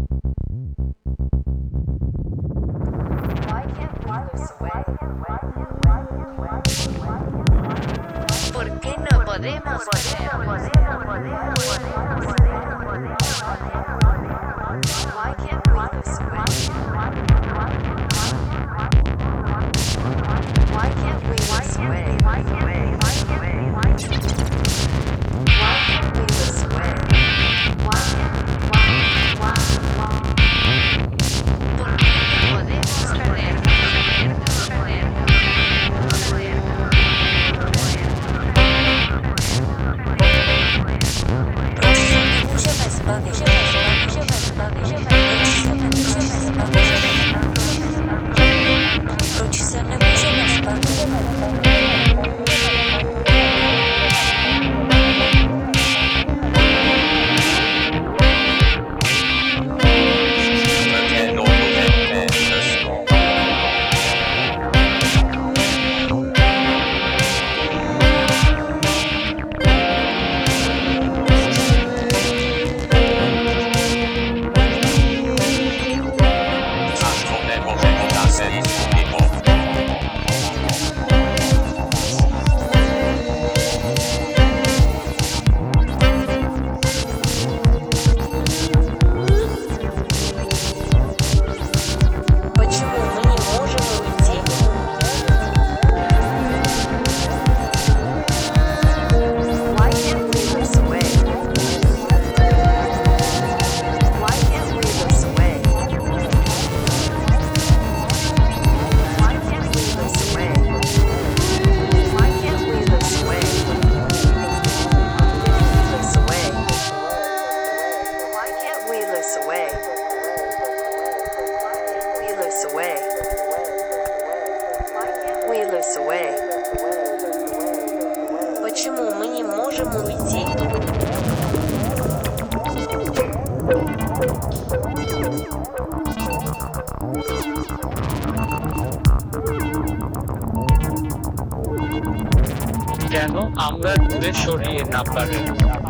Why can't we lose away? ¿Por qué no podemos? Why can't we lose away? Why can't we lose away? Why can't we lose away? Why can't we lose away? Why can't ¿Por qué no podemos perder? Proč se nemůžeme Почему мы не можем уйти? কেন আমরা দূরে সরিয়ে না পারি?